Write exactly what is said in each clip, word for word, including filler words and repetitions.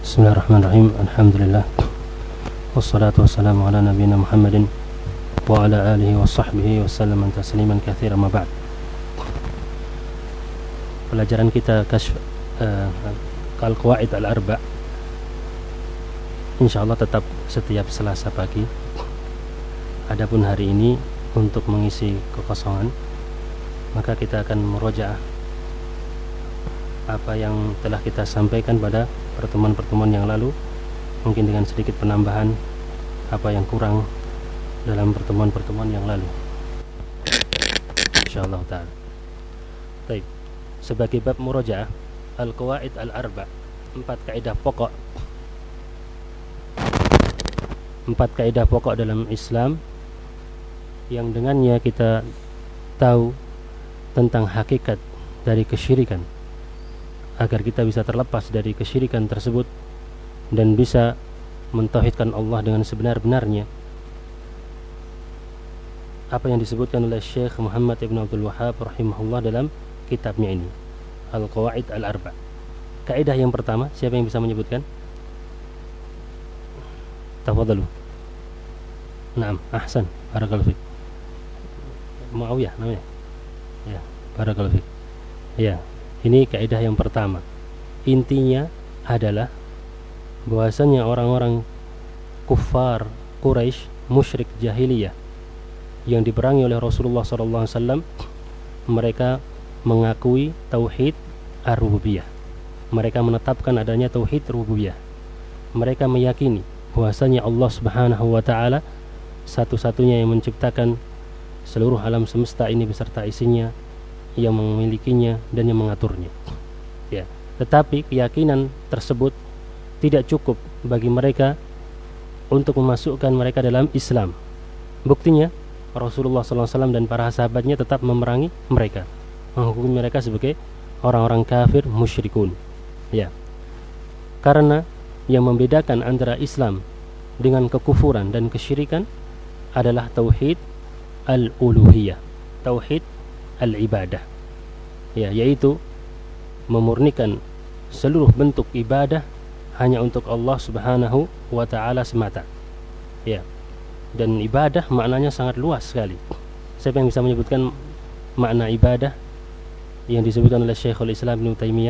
Bismillahirrahmanirrahim. Alhamdulillah. Wassalatu wassalamu ala nabiyina Muhammadin wa ala alihi wa sahbihi wa sallam tasliman katsiran ma ba'd. Pelajaran kita kasf uh, Al-Qawaid Al-Arba' insyaallah tetap setiap Selasa pagi. Adapun hari ini untuk mengisi kekosongan, maka kita akan murojaah apa yang telah kita sampaikan pada pertemuan-pertemuan yang lalu, mungkin dengan sedikit penambahan apa yang kurang dalam pertemuan-pertemuan yang lalu, insyaallah ta'ala. Baik, sebagai bab murojaah Al-Qawaid Al-Arba', empat kaidah pokok empat kaidah pokok dalam Islam yang dengannya kita tahu tentang hakikat dari kesyirikan, agar kita bisa terlepas dari kesyirikan tersebut dan bisa mentauhidkan Allah dengan sebenar-benarnya. Apa yang disebutkan oleh Syekh Muhammad Ibn Abdul Wahhab rahimahullah dalam kitabnya ini, Al-Qawaid Al-Arba'. Kaidah yang pertama, siapa yang bisa menyebutkan? Tafadhalu. Naam, ahsan, barakallahu fik. Muawiyah namanya. Ya, barakallahu fik. Ya, ini kaidah yang pertama. Intinya adalah bahwasanya orang-orang kufar Quraisy, musyrik jahiliyah yang diperangi oleh Rasulullah sallallahu alaihi wasallam, mereka mengakui tauhid ar-rububiyah. Mereka menetapkan adanya tauhid rububiyah. Mereka meyakini bahwasanya Allah Subhanahu wa taala satu-satunya yang menciptakan seluruh alam semesta ini beserta isinya, yang memilikinya dan yang mengaturnya. Ya, tetapi keyakinan tersebut tidak cukup bagi mereka untuk memasukkan mereka dalam Islam. Buktinya Rasulullah sallallahu alaihi wasallam dan para sahabatnya tetap memerangi mereka, menghukumi mereka sebagai orang-orang kafir musyrikun. Ya, karena yang membedakan antara Islam dengan kekufuran dan kesyirikan adalah tauhid al-uluhiyah, tauhid al-ibadah, ya, yaitu memurnikan seluruh bentuk ibadah hanya untuk Allah Subhanahu wa ta'ala semata. Ya, dan ibadah maknanya sangat luas sekali. Siapa yang bisa menyebutkan makna ibadah yang disebutkan oleh Syekhul Islam Ibnu Taimiyah?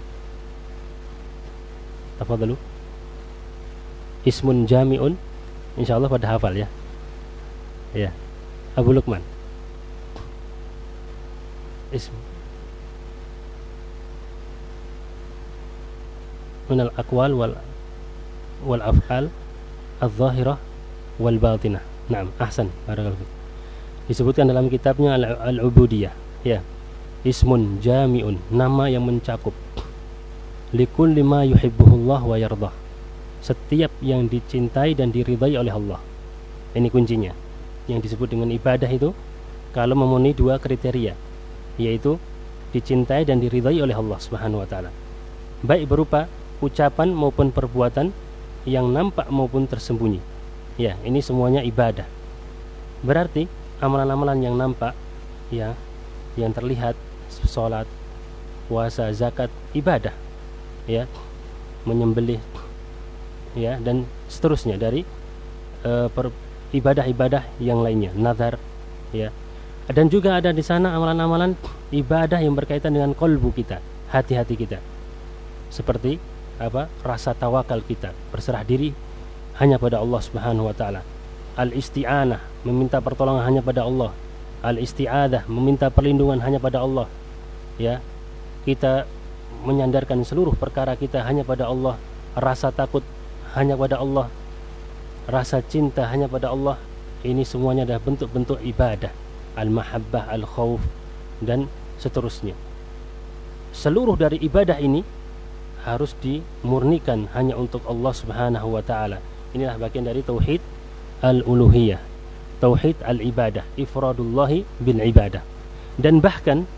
Tafadhalu. Ismun jami'un, insyaallah pada hafal ya. Ya, Abu Luqman. Ism min al-aqwal wal wal af'al al-zahirah wal batinah. Naam, ahsan, barakallahu fiik. Disebutkan dalam kitabnya Al-Ubudiyah, ya. Ismun jami'un, nama yang mencakup likulli ma yuhibbuhullah wa yardah, setiap yang dicintai dan diridai oleh Allah. Ini kuncinya. Yang disebut dengan ibadah itu kalau memenuhi dua kriteria, yaitu dicintai dan diridai oleh Allah Subhanahu wa taala, baik berupa ucapan maupun perbuatan yang nampak maupun tersembunyi. Ya, ini semuanya ibadah. Berarti amalan-amalan yang nampak, ya, yang terlihat, salat, puasa, zakat, ibadah, ya, menyembelih, ya, dan seterusnya dari uh, per, ibadah-ibadah yang lainnya, nazar, ya. Dan juga ada di sana amalan-amalan ibadah yang berkaitan dengan qalbu kita, hati-hati kita. Seperti apa? Rasa tawakal kita, berserah diri hanya pada Allah Subhanahu wa taala. Al-isti'anah, meminta pertolongan hanya pada Allah. Al-isti'adah, meminta perlindungan hanya pada Allah. Ya. Kita menyandarkan seluruh perkara kita hanya pada Allah. Rasa takut hanya pada Allah. Rasa cinta hanya pada Allah. Ini semuanya adalah bentuk-bentuk ibadah. Al-mahabbah, al-khawf, dan seterusnya. Seluruh dari ibadah ini harus dimurnikan hanya untuk Allah Subhanahu wa ta'ala. Inilah bagian dari tauhid al-uluhiyah, tauhid al-ibadah, ifradullahi bil ibadah. Dan bahkan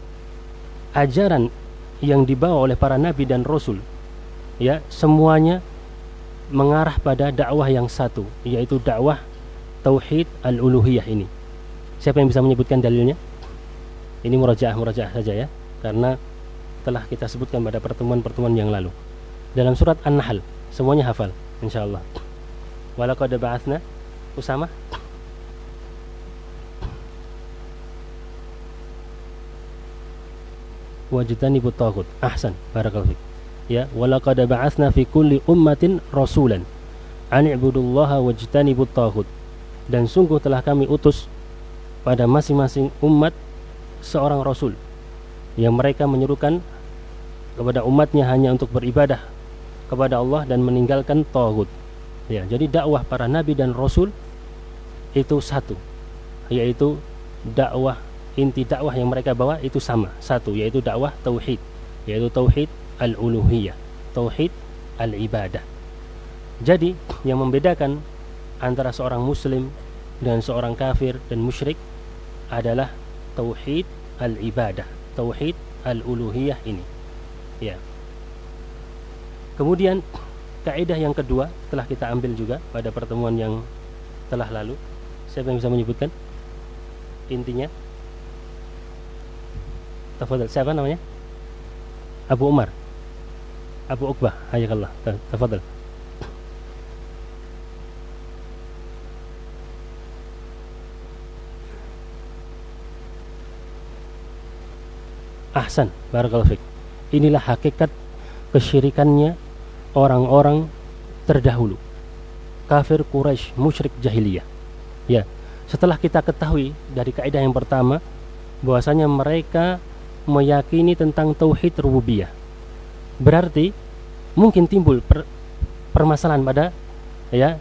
ajaran yang dibawa oleh para nabi dan rasul, ya, semuanya mengarah pada dakwah yang satu, yaitu dakwah tauhid al-uluhiyah ini. Siapa yang bisa menyebutkan dalilnya? Ini murajaah-murajaah saja ya, karena telah kita sebutkan pada pertemuan-pertemuan yang lalu. Dalam surat An-Nahl, Semuanya hafal insyaallah. Walaqad ba'atsna Usama. Wajtanibut taghut. Ahsan, barakallahu fik. Ya, walaqad ba'atsna fi kulli ummatin rasulan an i'budullaha wajtanibut taghut. Dan sungguh telah kami utus pada masing-masing umat seorang rasul yang mereka menyerukan kepada umatnya hanya untuk beribadah kepada Allah dan meninggalkan taghut. Ya, jadi dakwah para nabi dan rasul itu satu, yaitu dakwah, inti dakwah yang mereka bawa itu sama, satu, yaitu dakwah tauhid, yaitu tauhid al-uluhiyah, tauhid al-ibadah. Jadi yang membedakan antara seorang muslim dan seorang kafir dan musyrik adalah tauhid al-ibadah, tauhid al-uluhiyah ini. Ya. Kemudian kaidah yang kedua telah kita ambil juga pada pertemuan yang telah lalu. Siapa yang bisa menyebutkan intinya? Tafadhal. Siapa namanya? Abu Umar, Abu Uqbah, hayakallah. Tafadhal. Ahsan, barakallahu fik. Inilah hakikat kesyirikannya orang-orang terdahulu, kafir Quraisy, musyrik jahiliyah. Ya, setelah kita ketahui dari kaidah yang pertama bahwasanya mereka meyakini tentang tauhid rububiyah, berarti mungkin timbul per, permasalahan pada ya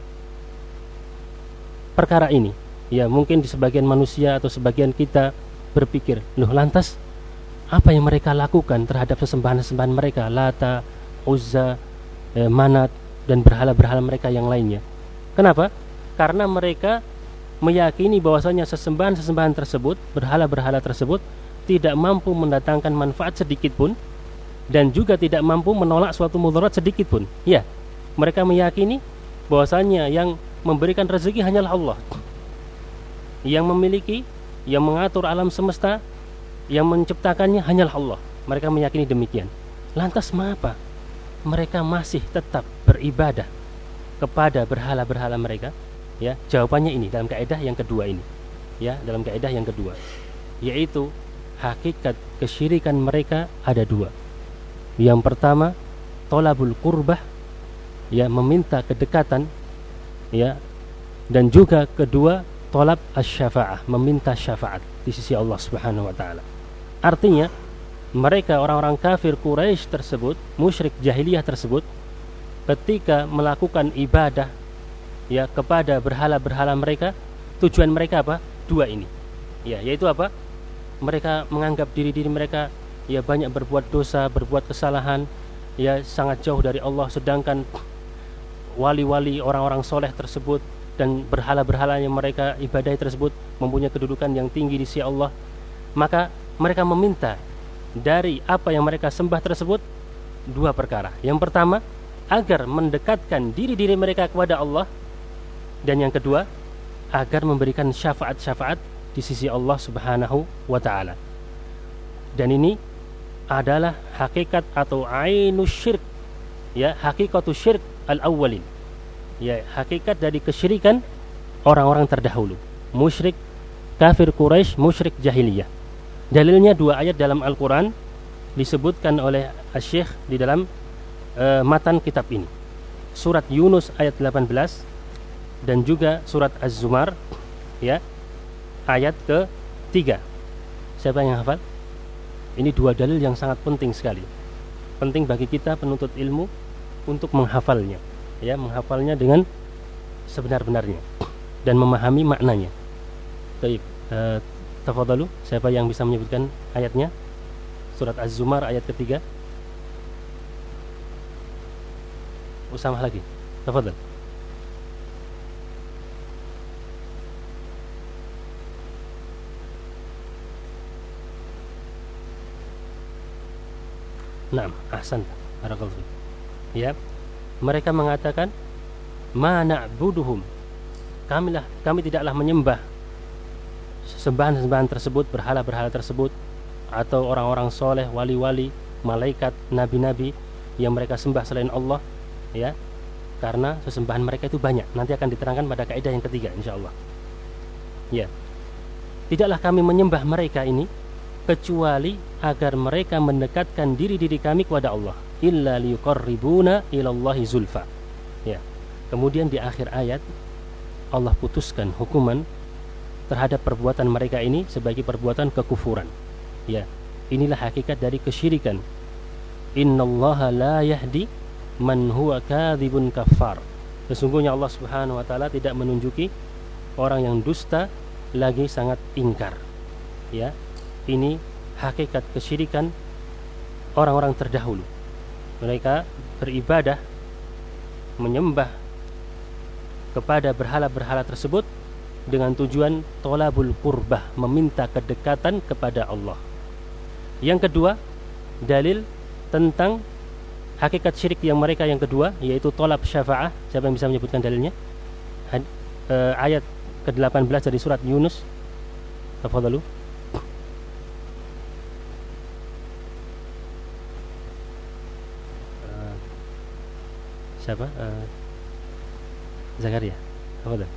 perkara ini. Ya, mungkin di sebagian manusia atau sebagian kita berpikir, loh lantas apa yang mereka lakukan terhadap sesembahan-sesembahan mereka, Lata, Uzza, eh, Manat, dan berhala-berhala mereka yang lainnya? Kenapa? Karena mereka meyakini bahwasanya sesembahan-sesembahan tersebut, berhala-berhala tersebut tidak mampu mendatangkan manfaat sedikit pun dan juga tidak mampu menolak suatu mudarat sedikit pun. Ya, mereka meyakini bahwasanya yang memberikan rezeki hanyalah Allah, yang memiliki, yang mengatur alam semesta, yang menciptakannya hanyalah Allah. Mereka meyakini demikian. Lantas mengapa mereka masih tetap beribadah kepada berhala-berhala mereka? Ya, jawabannya ini dalam kaidah yang kedua ini. Ya, dalam kaidah yang kedua, yaitu hakikat kesyirikan mereka ada dua. Yang pertama, tolabul qurbah, ya, meminta kedekatan, ya, dan juga kedua, tolab asy-syafa'ah, meminta syafaat di sisi Allah Subhanahu wa taala. Artinya mereka orang-orang kafir Quraisy tersebut, musyrik jahiliyah tersebut, ketika melakukan ibadah ya kepada berhala-berhala mereka, tujuan mereka apa? Dua ini. Ya, yaitu apa? Mereka menganggap diri-diri mereka ya banyak berbuat dosa, berbuat kesalahan, ya sangat jauh dari Allah, sedangkan wali-wali orang-orang soleh tersebut dan berhala-berhala yang mereka ibadahi tersebut mempunyai kedudukan yang tinggi di sisi Allah. Maka mereka meminta dari apa yang mereka sembah tersebut dua perkara. Yang pertama, agar mendekatkan diri-diri mereka kepada Allah, dan yang kedua, agar memberikan syafaat-syafaat di sisi Allah Subhanahu wa taala. Dan ini adalah hakikat atau ainus syirk, ya, hakikatus syirk al-awwalin. Ya, hakikat dari kesyirikan orang-orang terdahulu, musyrik kafir Quraisy, musyrik jahiliyah. Dalilnya dua ayat dalam Al-Quran disebutkan oleh Asy-Syaikh di dalam uh, matan kitab ini. Surat Yunus ayat delapan belas dan juga surat Az-Zumar, ya, ayat ke tiga. Siapa yang hafal? Ini dua dalil yang sangat penting sekali. Penting bagi kita penuntut ilmu untuk menghafalnya, ya, menghafalnya dengan sebenar-benarnya dan memahami maknanya. Baik, uh, tafadhalu, siapa yang bisa menyebutkan ayatnya? Surat Az-Zumar ayat ketiga. Usamah lagi, tafadhal. Naam, ahsan, barakallahu. Ya, mereka mengatakan, ma na'buduhum, kamilah kami tidaklah menyembah sembahan-sembahan tersebut, berhala-berhala tersebut, atau orang-orang soleh, wali-wali, malaikat, nabi-nabi yang mereka sembah selain Allah, ya, karena sesembahan mereka itu banyak. Nanti akan diterangkan pada kaidah yang ketiga insyaallah. Ya. Tidaklah kami menyembah mereka ini kecuali agar mereka mendekatkan diri-diri kami kepada Allah, illa liyuqarribuna ilallahi zulfa. Ya. Kemudian di akhir ayat Allah putuskan hukuman terhadap perbuatan mereka ini sebagai perbuatan kekufuran. Ya. Inilah hakikat dari kesyirikan. Innallaha la yahdi man huwa kadzibun kafar. Sesungguhnya Allah Subhanahu wa taala tidak menunjuki orang yang dusta lagi sangat ingkar. Ya, ini hakikat kesyirikan orang-orang terdahulu. Mereka beribadah menyembah kepada berhala-berhala tersebut dengan tujuan tolabul qurbah, meminta kedekatan kepada Allah. Yang kedua, dalil tentang hakikat syirik yang mereka yang kedua, yaitu tolab syafa'ah. Siapa yang bisa menyebutkan dalilnya? Had, uh, ayat ke delapan belas dari surat Yunus. Tafadhalu. Uh, siapa? Uh, Zakaria. Tafadhal.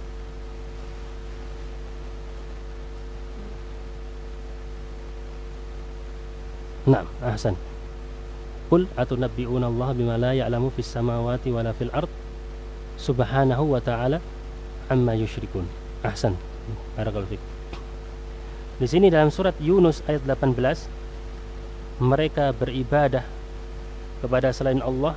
Naam, ahsan. Qul atunabbi'una Allah bima la ya'lamu fis samawati wala fil ard subhanahu wa ta'ala amma yusyrikun. Ahsan. Barakallahu fiik. Di sini dalam surat Yunus ayat delapan belas, mereka beribadah kepada selain Allah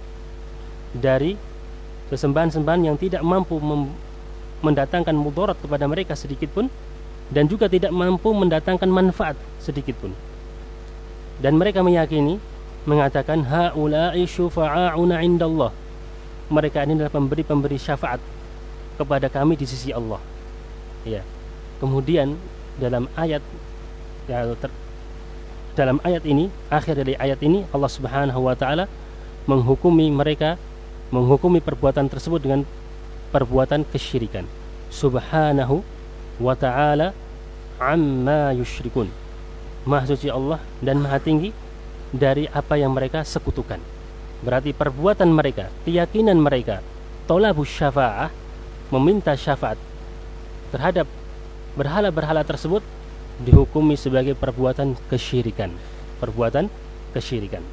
dari sesembahan-sembahan yang tidak mampu mendatangkan mudarat kepada mereka sedikit pun, dan juga tidak mampu mendatangkan manfaat sedikit pun. Dan mereka meyakini, mengatakan haula'i syufa'auna 'indallah. Mereka ini adalah pemberi-pemberi syafaat kepada kami di sisi Allah. Ya. Kemudian dalam ayat ya, ter, dalam ayat ini, akhir dari ayat ini Allah Subhanahu wa taala menghukumi mereka, menghukumi perbuatan tersebut dengan perbuatan kesyirikan. Subhanahu wa ta'ala amma yusyrikun. Maha suci Allah dan maha tinggi dari apa yang mereka sekutukan. Berarti perbuatan mereka, keyakinan mereka, tolabus syafa'ah, meminta syafaat terhadap berhala-berhala tersebut, dihukumi sebagai perbuatan kesyirikan. Perbuatan kesyirikan.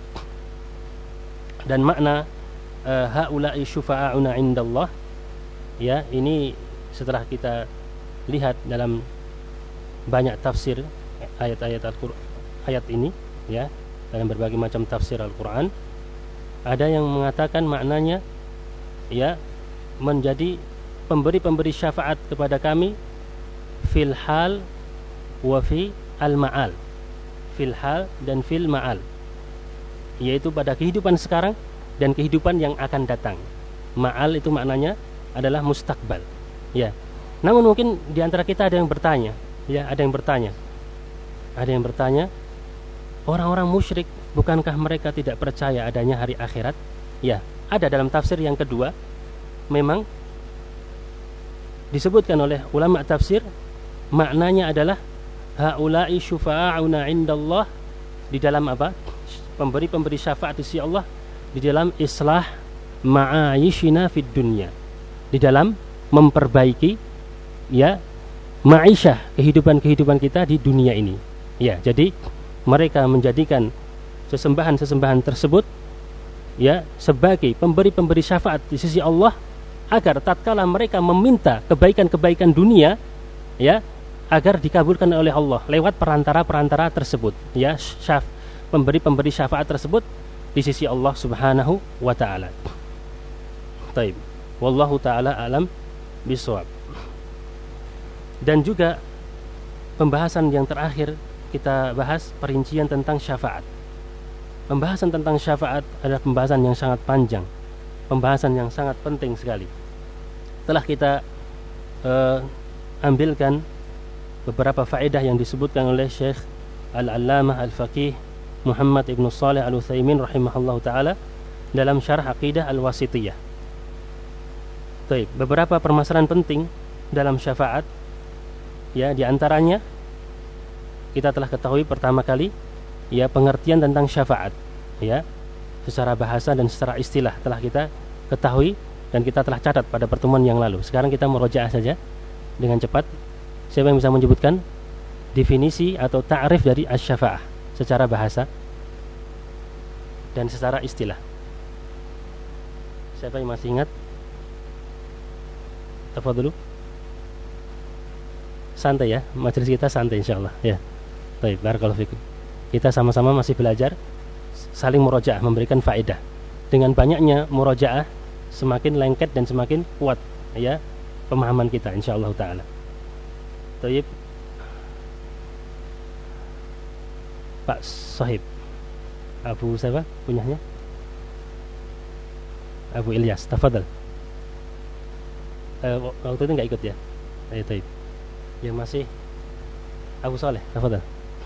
Dan makna uh, haula'i syufa'auna 'indallah, ya, ini setelah kita lihat dalam banyak tafsir ayat-ayat Al-Qur'an, ayat ini, ya, dalam berbagai macam tafsir Al-Qur'an, ada yang mengatakan maknanya, ya, menjadi pemberi-pemberi syafaat kepada kami fil hal wa fi al-ma'al. Fil hal dan fil ma'al, yaitu pada kehidupan sekarang dan kehidupan yang akan datang. Ma'al itu maknanya adalah mustakbal. Ya. Namun mungkin di antara kita ada yang bertanya, ya, ada yang bertanya. Ada yang bertanya, orang-orang musyrik, bukankah mereka tidak percaya adanya hari akhirat? Ya, ada dalam tafsir yang kedua, memang disebutkan oleh ulama tafsir, maknanya adalah haula'i syufa'auna 'indallah, di dalam apa? Pemberi-pemberi syafaat di sisi Allah di dalam islah ma'ayishina fid dunya, di dalam memperbaiki, ya, ma'isyah, kehidupan-kehidupan kita di dunia ini. Ya, jadi mereka menjadikan sesembahan-sesembahan tersebut, ya, sebagai pemberi-pemberi syafaat di sisi Allah, agar tatkala mereka meminta kebaikan-kebaikan dunia, ya, agar dikabulkan oleh Allah lewat perantara-perantara tersebut, ya, syaf, pemberi-pemberi syafaat tersebut di sisi Allah Subhanahu wa taala. Taib. Wallahu taala alam bisawab. Dan juga pembahasan yang terakhir kita bahas perincian tentang syafaat. Pembahasan tentang syafaat adalah pembahasan yang sangat panjang, pembahasan yang sangat penting sekali. Telah kita uh, ambilkan beberapa faedah yang disebutkan oleh Syekh Al-Allamah Al-Faqih Muhammad Ibn Shalih Al-Utsaimin rahimahullahu taala dalam syarah Aqidah Al-Wasithiyah. Baik, beberapa permasalahan penting dalam syafaat, ya, di antaranya kita telah ketahui pertama kali, ya, pengertian tentang syafaat, ya, secara bahasa dan secara istilah telah kita ketahui dan kita telah catat pada pertemuan yang lalu. Sekarang kita merojaah saja dengan cepat. Siapa yang bisa menyebutkan definisi atau ta'rif dari asy-syafa'ah secara bahasa dan secara istilah? Siapa yang masih ingat? Tafadholu. Santai ya, majelis kita santai insyaallah ya. Baik, barakallahu fikum. Kita sama-sama masih belajar, saling murojaah, memberikan faedah. Dengan banyaknya murojaah, semakin lengket dan semakin kuat ya pemahaman kita insyaallah taala. Baik. Pak Sohib, Abu siapa punyanya? Abu Ilyas, tafadhal. Eh, waktu itu enggak ikut ya? Ayo, baik. Yang masih Abu Saleh, tafadhal.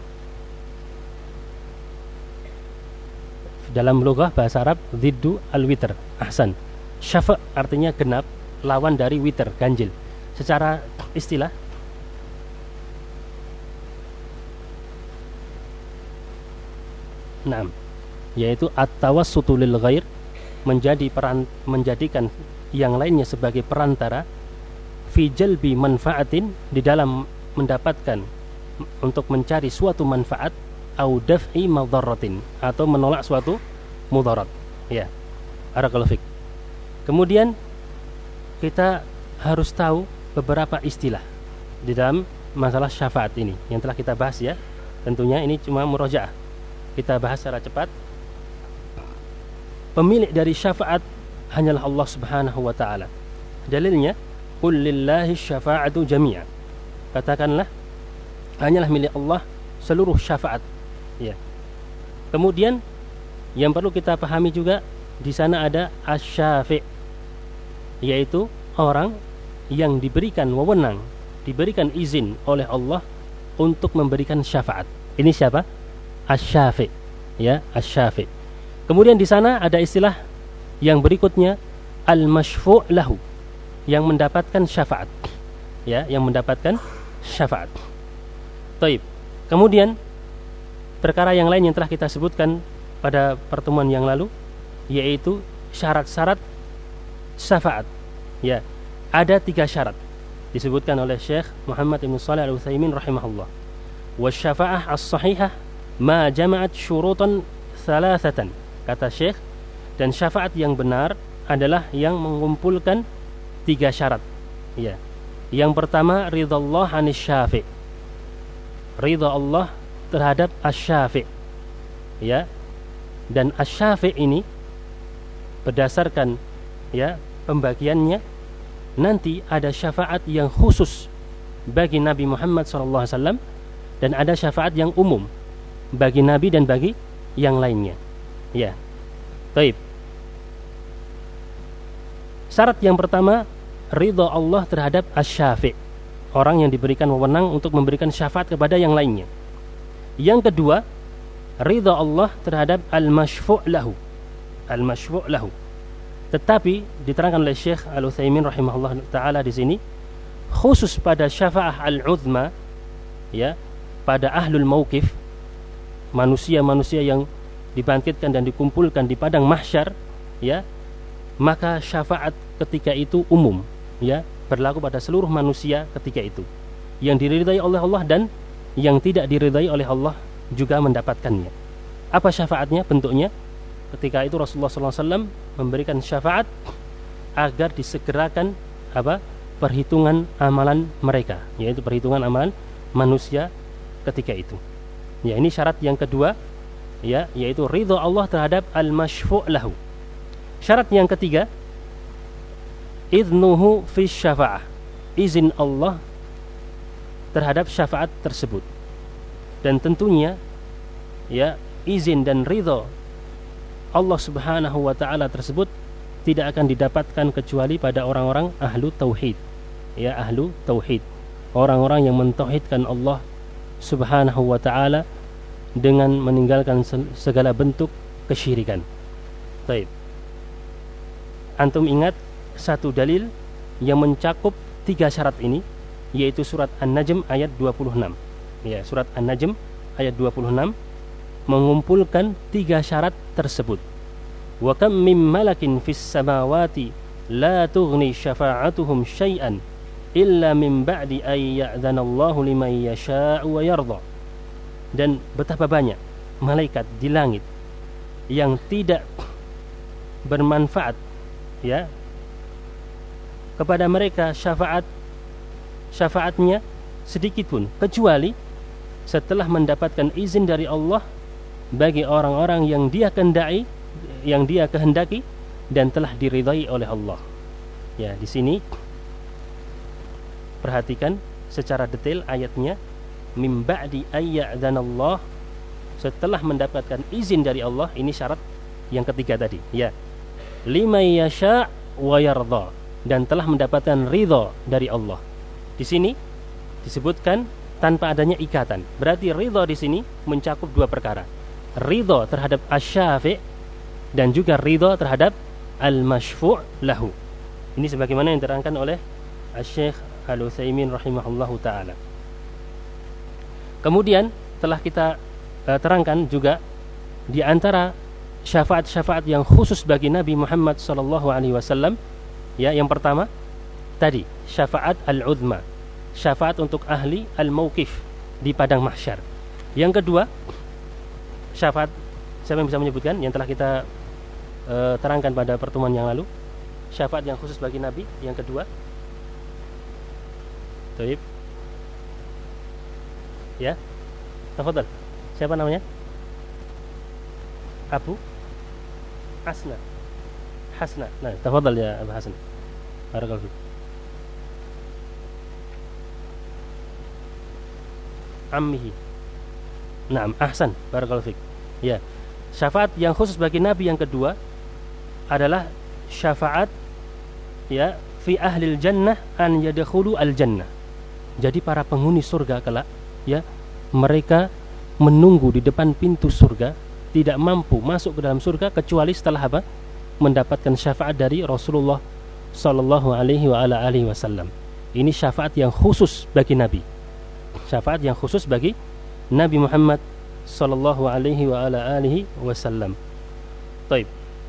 Dalam lughah bahasa Arab, ziddu al-witr. Ahsan. Syafa' artinya genap, lawan dari witr, ganjil. Secara istilah Naam, yaitu at-tawassutu lil ghair, menjadi peran, menjadikan yang lainnya sebagai perantara fi jalbi manfaatin, di dalam mendapatkan untuk mencari suatu manfaat, au daf'i madharatin, atau menolak suatu mudarat ya. Barakallahu fik. Kemudian kita harus tahu beberapa istilah di dalam masalah syafaat ini yang telah kita bahas ya. Tentunya ini cuma murojaah, kita bahas secara cepat. Pemilik dari syafaat hanyalah Allah Subhanahu wa ta'ala. Dalilnya, qul lillahi syafa'atu jami'a. Katakanlah, hanyalah milik Allah seluruh syafaat ya. Kemudian yang perlu kita pahami juga, di sana ada asy-syafi', yaitu orang yang diberikan wewenang, diberikan izin oleh Allah untuk memberikan syafaat. Ini siapa? Asy-syafi' ya, asy-syafi'. Kemudian di sana ada istilah yang berikutnya, al-masyfu' lahu, yang mendapatkan syafaat ya, yang mendapatkan syafaat. Taib. Kemudian perkara yang lain yang telah kita sebutkan pada pertemuan yang lalu, yaitu syarat-syarat syafaat ya. Ada tiga syarat disebutkan oleh Syekh Muhammad Ibn Shalih Al-Utsaimin rahimahullah. Wasyafa'ah as-sahihah ma jama'at syurutan thalathatan, kata Syekh, dan syafaat yang benar adalah yang mengumpulkan tiga syarat ya. Yang pertama, ridallah anis syafi', ridha Allah terhadap asy-syafi' ya. Dan asy-syafi' ini berdasarkan ya pembagiannya, nanti ada syafaat yang khusus bagi Nabi Muhammad shallallahu alaihi wasallam, dan ada syafaat yang umum bagi Nabi dan bagi yang lainnya ya. Baik. Syarat yang pertama, ridha Allah terhadap asy-syafi', orang yang diberikan wewenang untuk memberikan syafaat kepada yang lainnya. Yang kedua, ridha Allah terhadap al-masyfu' lahu, al-masyfu' lahu. Tetapi diterangkan oleh Syekh Al-Utsaimin rahimahullah taala di sini, khusus pada syafa'ah al-uzma ya, pada ahlul mauqif, manusia-manusia yang dibangkitkan dan dikumpulkan di padang mahsyar ya, maka syafaat ketika itu umum ya, berlaku pada seluruh manusia ketika itu, yang diridai oleh Allah dan yang tidak diridai oleh Allah juga mendapatkannya. Apa syafaatnya, bentuknya? Ketika itu Rasulullah shallallahu alaihi wasallam memberikan syafaat agar disegerakan apa? Perhitungan amalan mereka, yaitu perhitungan amalan manusia ketika itu. Ya, ini syarat yang kedua ya, yaitu ridha Allah terhadap al-masyfu' lahu. Syarat yang ketiga, idnuhu fi syafa'ah, izin Allah terhadap syafaat tersebut. Dan tentunya ya, izin dan ridha Allah Subhanahu wa taala tersebut tidak akan didapatkan kecuali pada orang-orang ahlu tauhid ya, ahlu tauhid, orang-orang yang mentauhidkan Allah Subhanahu wa taala dengan meninggalkan segala bentuk kesyirikan. Baik. Antum ingat satu dalil yang mencakup tiga syarat ini, yaitu surat An-Najm ayat dua puluh enam. Ya, surat An-Najm ayat dua puluh enam mengumpulkan tiga syarat tersebut. wa kam mim malakin fis samawati la tughni syafa'atuhum syai'an illa min ba'di ay ya'dhanallahu liman yasha'u wa yardha. Dan betapa banyak malaikat di langit yang tidak bermanfaat ya kepada mereka syafaat syafaatnya sedikit pun kecuali setelah mendapatkan izin dari Allah bagi orang-orang yang dia kehendaki yang dia kehendaki dan telah diridai oleh Allah. Ya, di sini perhatikan secara detail ayatnya, mim ba'di ayya'dhanallah, setelah mendapatkan izin dari Allah. Ini syarat yang ketiga tadi ya, liman yasha' wa yardha, dan telah mendapatkan ridha dari Allah. Di sini disebutkan tanpa adanya ikatan. Berarti ridha di sini mencakup dua perkara, ridha terhadap asy-syafi' dan juga ridha terhadap al-masyfu' lahu. Ini sebagaimana yang diterangkan oleh Asy-Syaikh Al-Utsaimin rahimahullahu taala. Kemudian telah kita uh, terangkan juga di antara syafaat-syafaat yang khusus bagi Nabi Muhammad sallallahu alaihi wasallam ya, yang pertama tadi syafaat al-uzma, syafaat untuk ahli al-mauqif di padang mahsyar. Yang kedua syafaat, siapa yang bisa menyebutkan yang telah kita uh, terangkan pada pertemuan yang lalu, syafaat yang khusus bagi Nabi yang kedua? Baik. Ya, tafadhal. Siapa namanya? Abu Hasna. Hasna. Nah, tafadhal ya Abu Hasna. Barakallahu fiik. Ammihi. Naam, ahsan. Barakallahu fiik. Ya. Syafaat yang khusus bagi Nabi yang kedua adalah syafaat ya fi ahlil jannah an yadkhulu al jannah. Jadi para penghuni surga kelak ya, mereka menunggu di depan pintu surga, tidak mampu masuk ke dalam surga kecuali setelah apa? Mendapatkan syafaat dari Rasulullah sallallahu alaihi wa ala alihi wasallam. Ini syafaat yang khusus bagi Nabi. Syafaat yang khusus bagi Nabi Muhammad sallallahu alaihi wa ala alihi wasallam. Baik.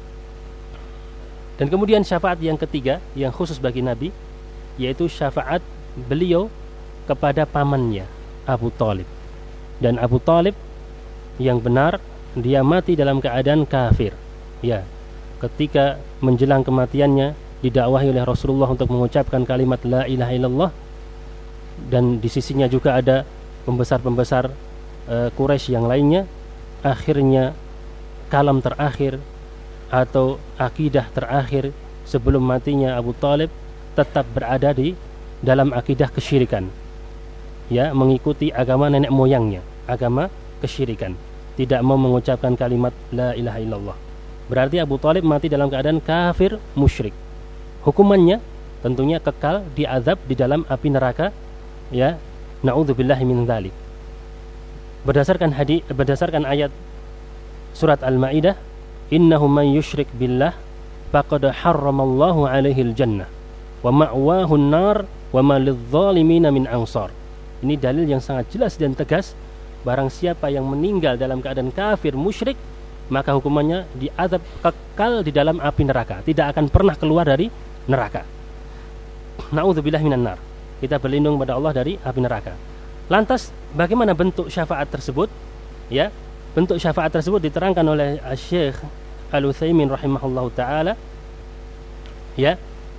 Dan kemudian syafaat yang ketiga yang khusus bagi Nabi, yaitu syafaat beliau kepada pamannya Abu Thalib. Dan Abu Thalib yang benar dia mati dalam keadaan kafir. Ya, ketika menjelang kematiannya didakwahi oleh Rasulullah untuk mengucapkan kalimat la ilaha illallah, dan di sisinya juga ada pembesar-pembesar uh, Quraisy yang lainnya. Akhirnya kalam terakhir atau akidah terakhir sebelum matinya Abu Thalib tetap berada di dalam akidah kesyirikan, ya, mengikuti agama nenek moyangnya, agama kesyirikan, tidak mau mengucapkan kalimat la ilaha illallah. Berarti Abu Thalib mati dalam keadaan kafir musyrik. Hukumannya tentunya kekal diazab di dalam api neraka, ya, naudzubillahi min dzalik. Berdasarkan hadis, berdasarkan ayat surat Al-Maidah, innahu man yusyrik billah faqad harramallahu alaihil jannah wa ma'wahu an-nar wa ma lidh-dhalimina min ansar. Ini dalil yang sangat jelas dan tegas. Barang siapa yang meninggal dalam keadaan kafir musyrik, maka hukumannya diazab kekal di dalam api neraka, tidak akan pernah keluar dari neraka. Na'udzubillah minan nar. Kita berlindung pada Allah dari api neraka. Lantas bagaimana bentuk syafaat tersebut? Ya, bentuk syafaat tersebut diterangkan oleh Syekh Al-Utsaimin rahimahullahu taala. Ya,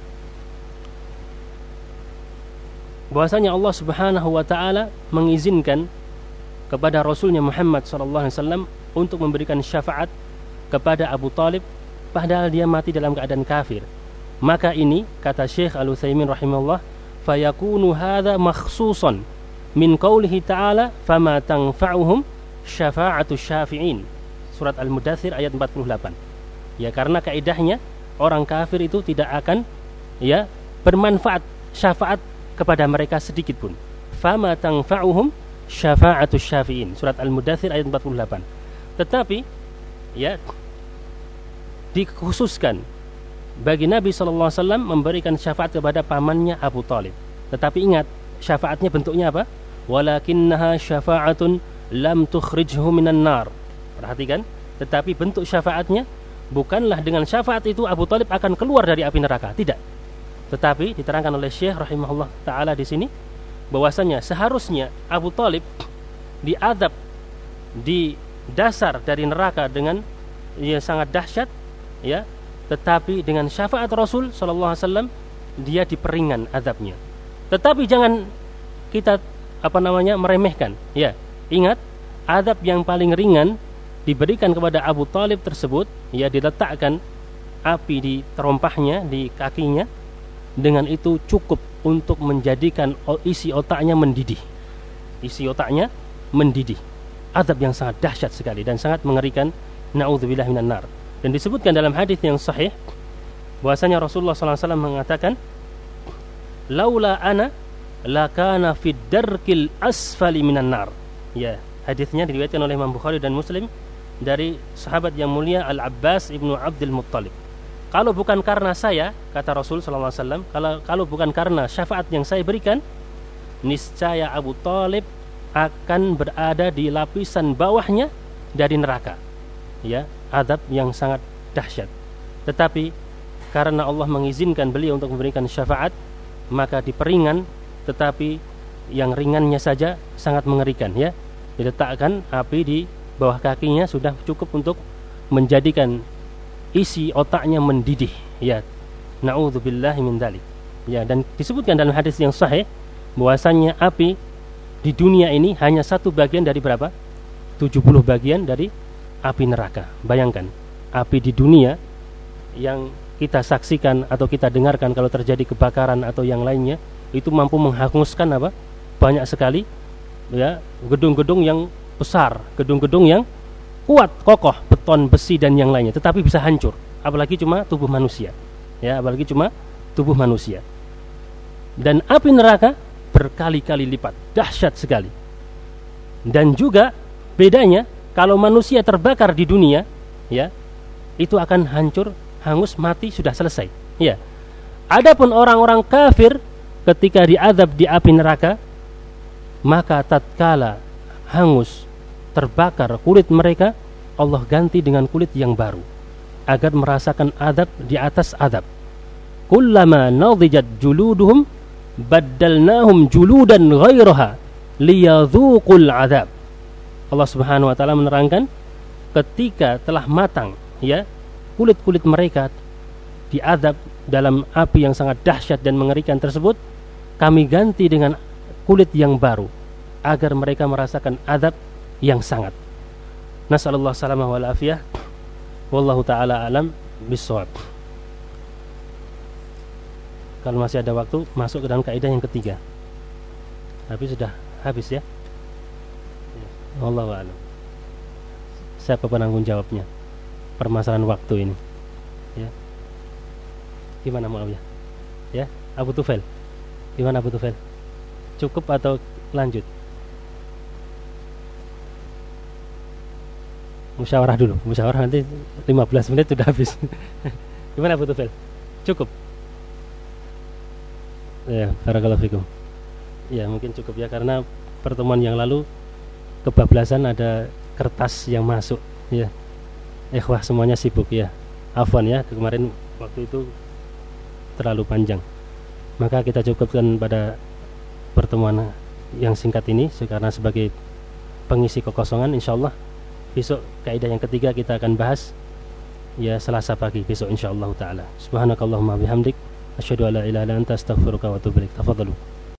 bahwasanya Allah Subhanahu wa taala mengizinkan kepada Rasulnya Muhammad sallallahu alaihi wasallam untuk memberikan syafaat kepada Abu Thalib padahal dia mati dalam keadaan kafir. Maka ini kata Syekh Al-Utsaimin rahimahullah, fayakunu hadza makhsusan min qaulihi ta'ala fama tanfa'uhum syafa'atu syafi'in. Surat Al-Mudaththir ayat empat puluh delapan. Ya, karena kaidahnya orang kafir itu tidak akan ya bermanfaat syafaat kepada mereka sedikit pun. Fama tanfa'uhum syafa'atu syafi'in. Surat Al-Mudaththir ayat empat puluh delapan. Tetapi ya dikhususkan bagi Nabi sallallahu alaihi wasallam memberikan syafaat kepada pamannya Abu Thalib. Tetapi ingat, syafaatnya bentuknya apa? Walakinnaha syafa'atun lam tukhrijhu minan nar. Perhatikan, tetapi bentuk syafaatnya bukanlah dengan syafaat itu Abu Thalib akan keluar dari api neraka, tidak. Tetapi diterangkan oleh Syekh rahimahullah taala di sini bahwasanya seharusnya Abu Thalib diadab di dasar dari neraka dengan yang sangat dahsyat, ya, tetapi dengan syafaat Rasul sallallahu alaihi wasallam dia diperingan azabnya. Tetapi jangan kita apa namanya meremehkan, ya. Ingat, azab yang paling ringan diberikan kepada Abu Thalib tersebut, ya, diletakkan api di terompahnya, di kakinya. Dengan itu cukup untuk menjadikan isi otaknya mendidih. Isi otaknya mendidih. Azab yang sangat dahsyat sekali dan sangat mengerikan. Na'udzubillah minan nar. Dan disebutkan dalam hadis yang sahih bahwasanya Rasulullah sallallahu alaihi wasallam mengatakan, "Laula ana lakana fid darkil asfali minan nar." Ya, hadisnya diriwayatkan oleh Imam Bukhari dan Muslim dari sahabat yang mulia Al-Abbas ibnu Abdul Muttalib. Kalau bukan karena saya, kata Rasul sallallahu alaihi wasallam, kalau kalau bukan karena syafaat yang saya berikan, niscaya Abu Thalib akan berada di lapisan bawahnya dari neraka. Ya, azab yang sangat dahsyat. Tetapi karena Allah mengizinkan beliau untuk memberikan syafaat, maka diperingan, tetapi yang ringannya saja sangat mengerikan, ya. Diletakkan api di bawah kakinya sudah cukup untuk menjadikan isi otaknya mendidih, ya. Na'udzubillahi min dzalik. Ya, dan disebutkan dalam hadis yang sahih bahwasanya api di dunia ini hanya satu bagian dari berapa? tujuh puluh bagian dari api neraka. Bayangkan, api di dunia yang kita saksikan atau kita dengarkan kalau terjadi kebakaran atau yang lainnya, itu mampu menghanguskan apa? Banyak sekali, ya, gedung-gedung yang besar, gedung-gedung yang kuat, kokoh, beton, besi dan yang lainnya, tetapi bisa hancur, apalagi cuma tubuh manusia. Ya, apalagi cuma tubuh manusia. Dan api neraka berkali-kali lipat, dahsyat sekali. Dan juga bedanya, kalau manusia terbakar di dunia, ya, itu akan hancur, hangus, mati, sudah selesai. Ya. Adapun orang-orang kafir ketika diazab di api neraka, maka tatkala hangus, terbakar kulit mereka, Allah ganti dengan kulit yang baru agar merasakan azab di atas azab. Kullama nadijat juluduhum baddalnahum juludan ghairaha liyadzuqul azab. Allah Subhanahu wa taala menerangkan ketika telah matang, ya, kulit-kulit mereka diazab dalam api yang sangat dahsyat dan mengerikan tersebut, kami ganti dengan kulit yang baru agar mereka merasakan azab yang sangat. Nasallallahu salamah wal afiyah. Wallahu taala alam bissawab. Kalau masih ada waktu, masuk ke dalam kaidah yang ketiga. Tapi sudah habis, ya. Wallahu a'lam. Siapa penanggung jawabnya permasalahan waktu ini, ya? Gimana Muawiyah? Ya, Abu Tufail. Gimana Abu Tufail? Cukup atau lanjut? Musyawarah dulu. Musyawarah nanti lima belas menit sudah habis. Gimana Abu Tufail? Cukup? Ya, barakallahu fikum. Ya, mungkin cukup, ya, karena pertemuan yang lalu kebablasan ada kertas yang masuk, ya. Ikhwah semuanya sibuk, ya. Afwan, ya, kemarin waktu itu terlalu panjang. Maka kita cukupkan pada pertemuan yang singkat ini karena sebagai pengisi kekosongan. Insyaallah besok kaidah yang ketiga kita akan bahas, ya, Selasa pagi besok insyaallah taala. Subhanakallahumma bihamdik asyhadu an la ilaha illa anta astaghfiruka wa atubu ilaik. Tafadhalu.